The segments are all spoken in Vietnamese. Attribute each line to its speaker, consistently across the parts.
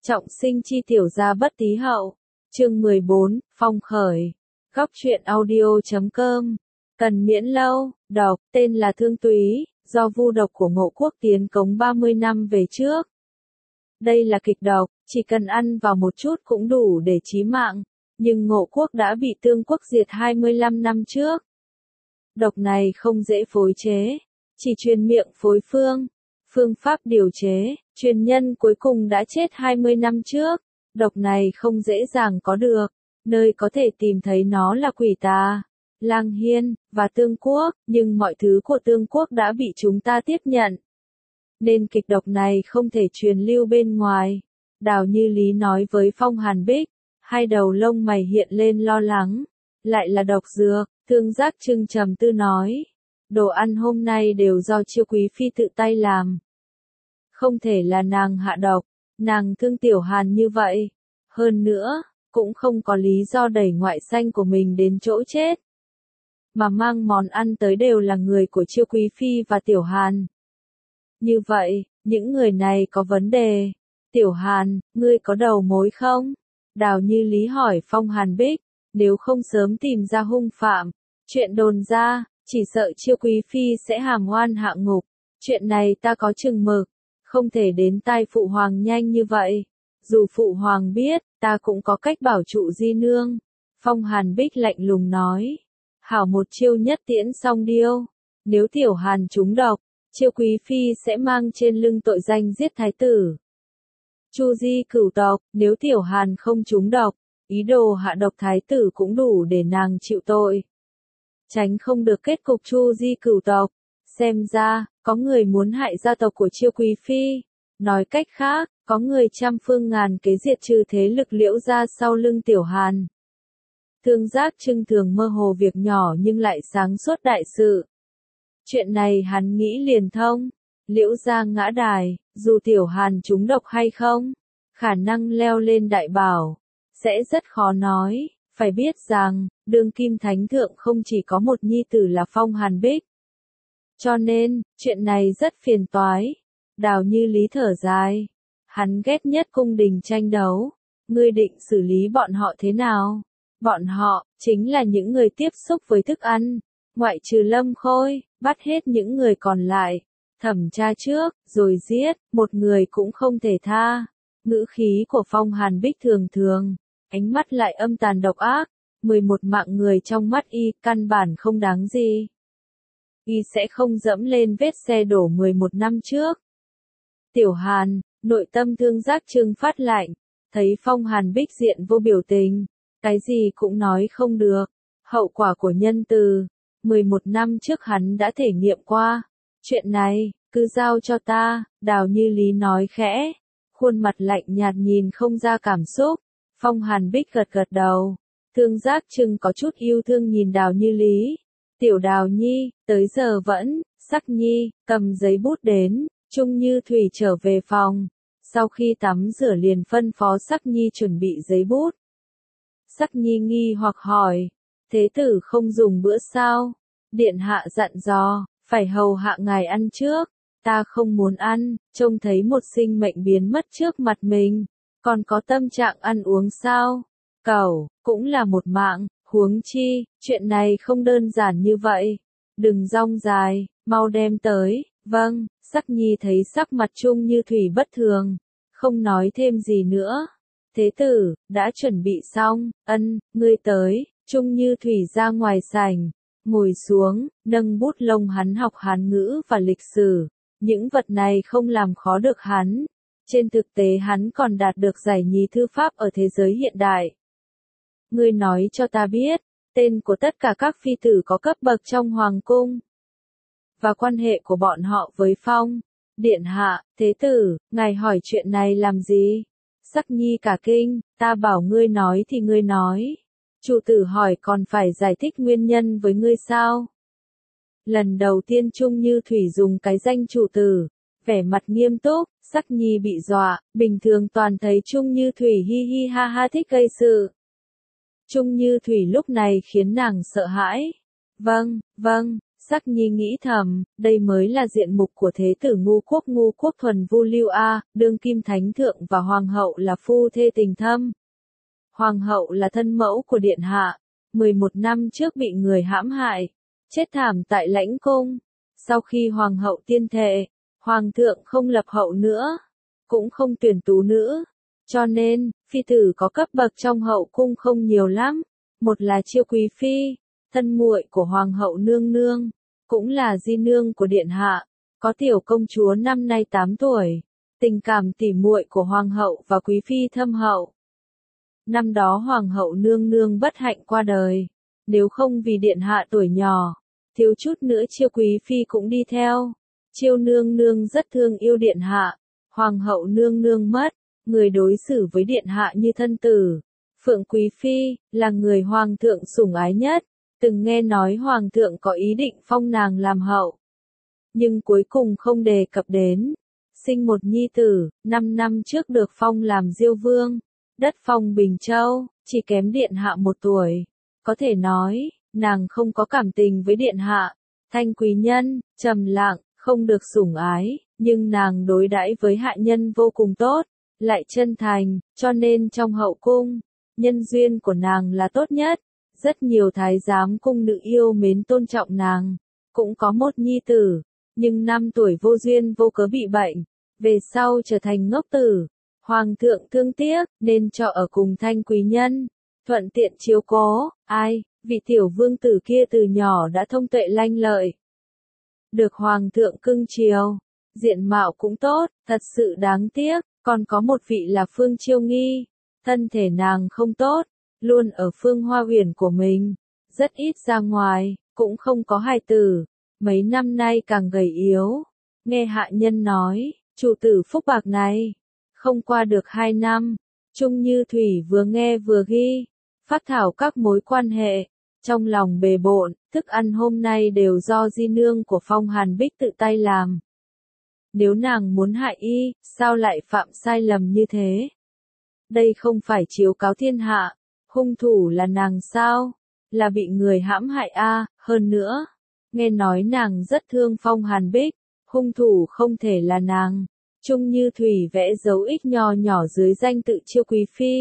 Speaker 1: Trọng sinh chi tiểu gia bất tí hậu. Chương 14, phong khởi. Góc truyện audio.com. Cần miễn lâu, đọc, tên là Thương Túy, do vu độc của Ngộ Quốc tiến cống 30 năm về trước. Đây là kịch độc, chỉ cần ăn vào một chút cũng đủ để chí mạng, nhưng Ngộ Quốc đã bị Tương Quốc diệt 25 năm trước. Độc này không dễ phối chế, chỉ truyền miệng phối phương. Phương pháp điều chế, truyền nhân cuối cùng đã chết 20 năm trước. Độc này không dễ dàng có được, nơi có thể tìm thấy nó là Quỷ Tà, Lang Hiên, và Tương Quốc, nhưng mọi thứ của Tương Quốc đã bị chúng ta tiếp nhận. Nên kịch độc này không thể truyền lưu bên ngoài. Đào Như Lý nói với Phong Hàn Bích, hai đầu lông mày hiện lên lo lắng. Lại là độc dược, Thương Giác Trưng trầm tư nói. Đồ ăn hôm nay đều do Chiêu Quý Phi tự tay làm. Không thể là nàng hạ độc, nàng thương Tiểu Hàn như vậy. Hơn nữa, cũng không có lý do đẩy ngoại xanh của mình đến chỗ chết. Mà mang món ăn tới đều là người của Chiêu Quý Phi và Tiểu Hàn. Như vậy, những người này có vấn đề. Tiểu Hàn, ngươi có đầu mối không? Đào Như Lý hỏi Phong Hàn Bích, nếu không sớm tìm ra hung phạm. Chuyện đồn ra, chỉ sợ Chiêu Quý Phi sẽ hàm oan hạ ngục. Chuyện này ta có chừng mực, không thể đến tai Phụ Hoàng nhanh như vậy. Dù Phụ Hoàng biết, ta cũng có cách bảo trụ di nương. Phong Hàn Bích lạnh lùng nói. Hảo một chiêu nhất tiễn song điêu. Nếu Tiểu Hàn trúng độc, Chiêu Quý Phi sẽ mang trên lưng tội danh giết thái tử. Chu di cửu tộc, nếu Tiểu Hàn không trúng độc, ý đồ hạ độc thái tử cũng đủ để nàng chịu tội. Tránh không được kết cục Chu di cửu tộc. Xem ra, có người muốn hại gia tộc của Chiêu Quý Phi. Nói cách khác, có người trăm phương ngàn kế diệt trừ thế lực Liễu gia sau lưng Tiểu Hàn. Thương Giác Trưng thường mơ hồ việc nhỏ nhưng lại sáng suốt đại sự. Chuyện này hắn nghĩ liền thông. Liễu gia ngã đài, dù Tiểu Hàn trúng độc hay không, khả năng leo lên đại bảo sẽ rất khó nói. Phải biết rằng, đương kim thánh thượng không chỉ có một nhi tử là Phong Hàn Bích. Cho nên, chuyện này rất phiền toái. Đào Như Lý thở dài. Hắn ghét nhất cung đình tranh đấu. Ngươi định xử lý bọn họ thế nào? Bọn họ, chính là những người tiếp xúc với thức ăn. Ngoại trừ Lâm Khôi, bắt hết những người còn lại. Thẩm tra trước, rồi giết, một người cũng không thể tha. Ngữ khí của Phong Hàn Bích thường thường, ánh mắt lại âm tàn độc ác. 11 mạng người trong mắt y, căn bản không đáng gì. Y sẽ không dẫm lên vết xe đổ 11 năm trước. Tiểu Hàn, nội tâm Thương Giác Trưng phát lạnh, thấy Phong Hàn Bích diện vô biểu tình, cái gì cũng nói không được. Hậu quả của nhân từ, 11 năm trước hắn đã thể nghiệm qua. Chuyện này, cứ giao cho ta, Đào Như Lý nói khẽ, khuôn mặt lạnh nhạt nhìn không ra cảm xúc. Phong Hàn Bích gật gật đầu. Thương Giác Trưng có chút yêu thương nhìn Đào Như Lý. Tiểu Đào Nhi, tới giờ vẫn, Sắc Nhi, cầm giấy bút đến. Trung Như Thủy trở về phòng. Sau khi tắm rửa liền phân phó Sắc Nhi chuẩn bị giấy bút. Sắc Nhi nghi hoặc hỏi. Thế tử không dùng bữa sao? Điện hạ dặn dò, phải hầu hạ ngài ăn trước. Ta không muốn ăn, trông thấy một sinh mệnh biến mất trước mặt mình. Còn có tâm trạng ăn uống sao? Cẩu, cũng là một mạng, huống chi, chuyện này không đơn giản như vậy. Đừng rong dài, mau đem tới. Vâng, Sắc Nhi thấy sắc mặt Trung Như Thủy bất thường, không nói thêm gì nữa. Thế tử, đã chuẩn bị xong, ngươi tới. Trung Như Thủy ra ngoài sảnh, ngồi xuống, nâng bút lông hắn học Hán ngữ và lịch sử. Những vật này không làm khó được hắn. Trên thực tế hắn còn đạt được giải nhì thư pháp ở thế giới hiện đại. Ngươi nói cho ta biết, tên của tất cả các phi tử có cấp bậc trong hoàng cung. Và quan hệ của bọn họ với Phong. Điện hạ, thế tử, ngài hỏi chuyện này làm gì? Sắc Nhi cả kinh, ta bảo ngươi nói thì ngươi nói. Chủ tử hỏi còn phải giải thích nguyên nhân với ngươi sao? Lần đầu tiên Trung Như Thủy dùng cái danh chủ tử, vẻ mặt nghiêm túc, Sắc Nhi bị dọa, bình thường toàn thấy Trung Như Thủy hi hi ha ha thích gây sự. Trung Như Thủy lúc này khiến nàng sợ hãi. Vâng, Sắc Nhi nghĩ thầm, đây mới là diện mục của thế tử ngu quốc thuần vu lưu a, đương kim thánh thượng và hoàng hậu là phu thê tình thâm. Hoàng hậu là thân mẫu của điện hạ, 11 năm trước bị người hãm hại, chết thảm tại lãnh cung. Sau khi hoàng hậu tiên thệ, hoàng thượng không lập hậu nữa, cũng không tuyển tú nữ, cho nên, phi tử có cấp bậc trong hậu cung không nhiều lắm. Một là Chiêu quý phi, thân muội của hoàng hậu nương nương, cũng là di nương của điện hạ, có tiểu công chúa năm nay 8 tuổi, tình cảm tỉ muội của hoàng hậu và quý phi thâm hậu. Năm đó hoàng hậu nương nương bất hạnh qua đời, nếu không vì điện hạ tuổi nhỏ, thiếu chút nữa Chiêu quý phi cũng đi theo. Chiêu nương nương rất thương yêu điện hạ, hoàng hậu nương nương mất, người đối xử với điện hạ như thân tử. Phượng quý phi là người hoàng thượng sủng ái nhất, từng nghe nói hoàng thượng có ý định phong nàng làm hậu, nhưng cuối cùng không đề cập đến. Sinh một nhi tử, 5 năm trước được phong làm Diêu vương, đất phong Bình Châu, chỉ kém điện hạ 1 tuổi. Có thể nói, nàng không có cảm tình với điện hạ, thanh quý nhân, trầm lặng, không được sủng ái, nhưng nàng đối đãi với hạ nhân vô cùng tốt, lại chân thành, cho nên trong hậu cung, nhân duyên của nàng là tốt nhất. Rất nhiều thái giám cung nữ yêu mến tôn trọng nàng, cũng có một nhi tử, nhưng 5 tuổi vô duyên vô cớ bị bệnh, về sau trở thành ngốc tử. Hoàng thượng thương tiếc, nên cho ở cùng thanh quý nhân, thuận tiện chiếu cố. Ai, vị tiểu vương tử kia từ nhỏ đã thông tuệ lanh lợi, được hoàng thượng cưng chiều, diện mạo cũng tốt, thật sự đáng tiếc. Còn có một vị là Phương Chiêu Nghi, thân thể nàng không tốt, luôn ở Phương Hoa Uyển của mình, rất ít ra ngoài, cũng không có hài tử, mấy năm nay càng gầy yếu. Nghe hạ nhân nói, chủ tử phúc bạc này, không qua được 2 năm, Trung Như Thủy vừa nghe vừa ghi, phát thảo các mối quan hệ, trong lòng bề bộn, thức ăn hôm nay đều do di nương của Phong Hàn Bích tự tay làm. Nếu nàng muốn hại y, sao lại phạm sai lầm như thế? Đây không phải chiếu cáo thiên hạ, hung thủ là nàng sao? Là bị người hãm hại a, hơn nữa, nghe nói nàng rất thương Phong Hàn Bích, hung thủ không thể là nàng. Trung Như Thủy vẽ dấu ích nho nhỏ dưới danh tự Chiêu quý phi.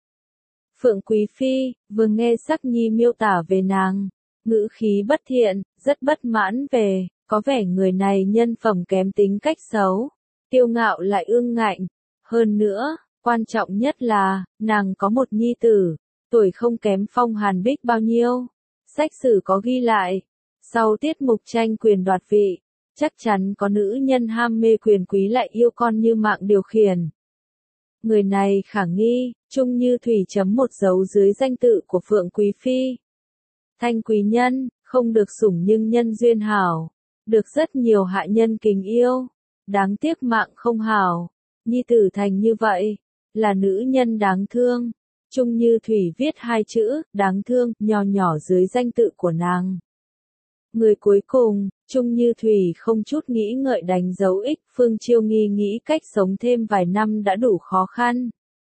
Speaker 1: Phượng quý phi, vừa nghe Sắc Nhi miêu tả về nàng, ngữ khí bất thiện, rất bất mãn về, có vẻ người này nhân phẩm kém, tính cách xấu, kiêu ngạo lại ương ngạnh. Hơn nữa, quan trọng nhất là, nàng có một nhi tử, tuổi không kém Phong Hàn Bích bao nhiêu. Sách sử có ghi lại, sau tiết mục tranh quyền đoạt vị, chắc chắn có nữ nhân ham mê quyền quý lại yêu con như mạng điều khiển. Người này khả nghi. Trung Như Thủy chấm một dấu dưới danh tự của Phượng quý phi. Thanh quý nhân, không được sủng nhưng nhân duyên hảo, được rất nhiều hạ nhân kính yêu, đáng tiếc mạng không hảo, nhi tử thành như vậy, là nữ nhân đáng thương. Trung Như Thủy viết 2 chữ, đáng thương, nho nhỏ dưới danh tự của nàng. Người cuối cùng, Trung Như Thủy không chút nghĩ ngợi đánh dấu X. Phương Chiêu Nghi nghĩ cách sống thêm vài năm đã đủ khó khăn,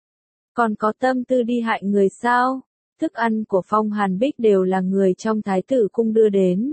Speaker 1: còn có tâm tư đi hại người sao? Thức ăn của Phong Hàn Bích đều là người trong thái tử cung đưa đến.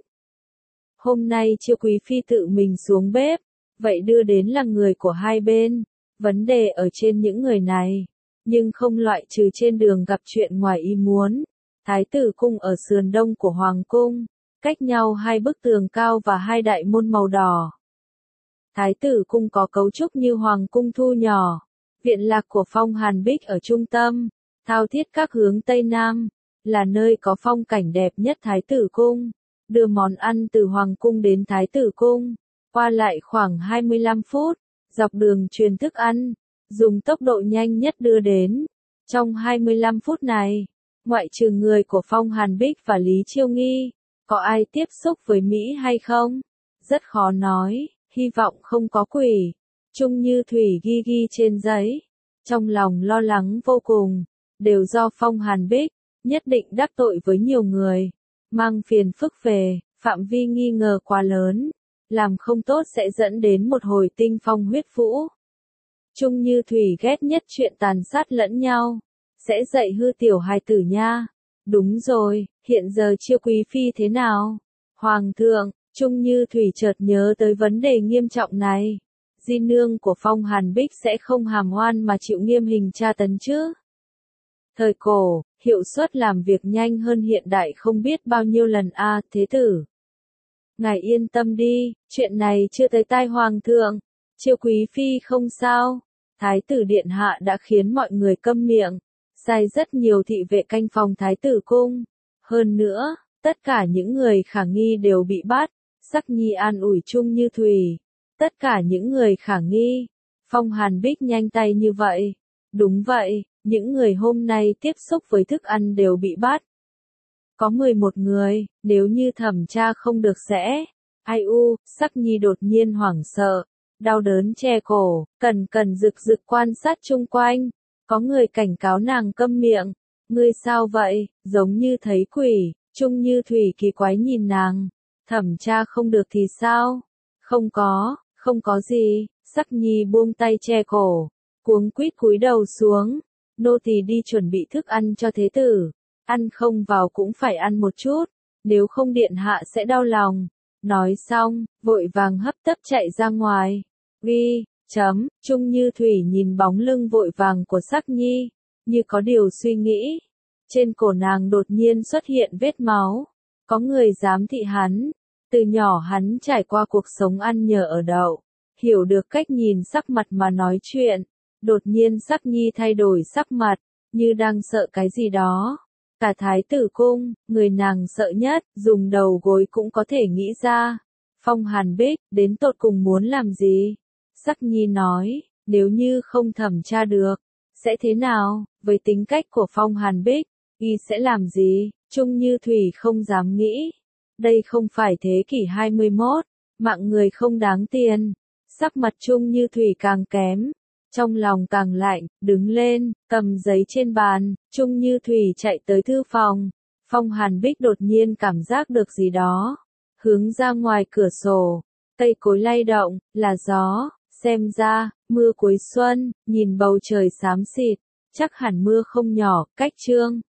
Speaker 1: Hôm nay Chiêu quý phi tự mình xuống bếp, vậy đưa đến là người của hai bên. Vấn đề ở trên những người này, nhưng không loại trừ trên đường gặp chuyện ngoài ý muốn. Thái tử cung ở sườn đông của hoàng cung, cách nhau 2 bức tường cao và 2 đại môn màu đỏ. Thái tử cung có cấu trúc như hoàng cung thu nhỏ. Viện lạc của Phong Hàn Bích ở trung tâm, thao thiết các hướng Tây Nam, là nơi có phong cảnh đẹp nhất Thái tử cung. Đưa món ăn từ hoàng cung đến Thái tử cung, qua lại khoảng 25 phút, dọc đường truyền thức ăn, dùng tốc độ nhanh nhất đưa đến. Trong 25 phút này, ngoại trừ người của Phong Hàn Bích và Lý Chiêu Nghi, có ai tiếp xúc với Mỹ hay không? Rất khó nói, hy vọng không có quỷ. Trung Như Thủy ghi trên giấy, trong lòng lo lắng vô cùng, đều do Phong Hàn Bích, nhất định đắc tội với nhiều người, mang phiền phức về, phạm vi nghi ngờ quá lớn, làm không tốt sẽ dẫn đến một hồi tinh phong huyết vũ. Trung Như Thủy ghét nhất chuyện tàn sát lẫn nhau, sẽ dạy hư tiểu hài tử nha. Đúng rồi, hiện giờ Chiêu quý phi thế nào? Hoàng thượng, Trung Như Thủy chợt nhớ tới vấn đề nghiêm trọng này. Di nương của Phong Hàn Bích sẽ không hàm oan mà chịu nghiêm hình tra tấn chứ. Thời cổ, hiệu suất làm việc nhanh hơn hiện đại không biết bao nhiêu lần a, thế tử. Ngài yên tâm đi, chuyện này chưa tới tai hoàng thượng. Chiêu quý phi không sao. Thái tử điện hạ đã khiến mọi người câm miệng, sai rất nhiều thị vệ canh phòng thái tử cung. Hơn nữa, tất cả những người khả nghi đều bị bắt. Sắc Nhi an ủi Trung Như Thủy. Tất cả những người khả nghi. Phong Hàn Bích nhanh tay như vậy. Đúng vậy, những người hôm nay tiếp xúc với thức ăn đều bị bắt. Có 11 người, nếu như thẩm tra không được sẽ. Ai u, Sắc Nhi đột nhiên hoảng sợ. Đau đớn che cổ, cần rực rực quan sát chung quanh. Có người cảnh cáo nàng câm miệng. Ngươi sao vậy, giống như thấy quỷ. Trung Như Thủy kỳ quái nhìn nàng. Thẩm tra không được thì sao? Không có gì. Sắc Nhi buông tay che cổ, cuống quýt cúi đầu xuống. Nô tỳ đi chuẩn bị thức ăn cho thế tử. Ăn không vào cũng phải ăn một chút, nếu không điện hạ sẽ đau lòng. Nói xong, vội vàng hấp tấp chạy ra ngoài. Trung Như Thủy nhìn bóng lưng vội vàng của Sắc Nhi, như có điều suy nghĩ. Trên cổ nàng đột nhiên xuất hiện vết máu. Có người giám thị hắn. Từ nhỏ hắn trải qua cuộc sống ăn nhờ ở đậu, hiểu được cách nhìn sắc mặt mà nói chuyện. Đột nhiên Sắc Nhi thay đổi sắc mặt, như đang sợ cái gì đó. Cả thái tử cung, người nàng sợ nhất, dùng đầu gối cũng có thể nghĩ ra. Phong Hàn Bích, đến tột cùng muốn làm gì? Sắc Nhi nói, nếu như không thẩm tra được, sẽ thế nào? Với tính cách của Phong Hàn Bích, y sẽ làm gì? Trung Như Thủy không dám nghĩ. Đây không phải thế kỷ 21, mạng người không đáng tiền. Sắc mặt Trung Như Thủy càng kém, trong lòng càng lạnh, đứng lên, cầm giấy trên bàn. Trung Như Thủy chạy tới thư phòng. Phong Hàn Bích đột nhiên cảm giác được gì đó, hướng ra ngoài cửa sổ. Cây cối lay động, là gió. Xem ra, mưa cuối xuân. Nhìn bầu trời xám xịt, chắc hẳn mưa không nhỏ. Cách chương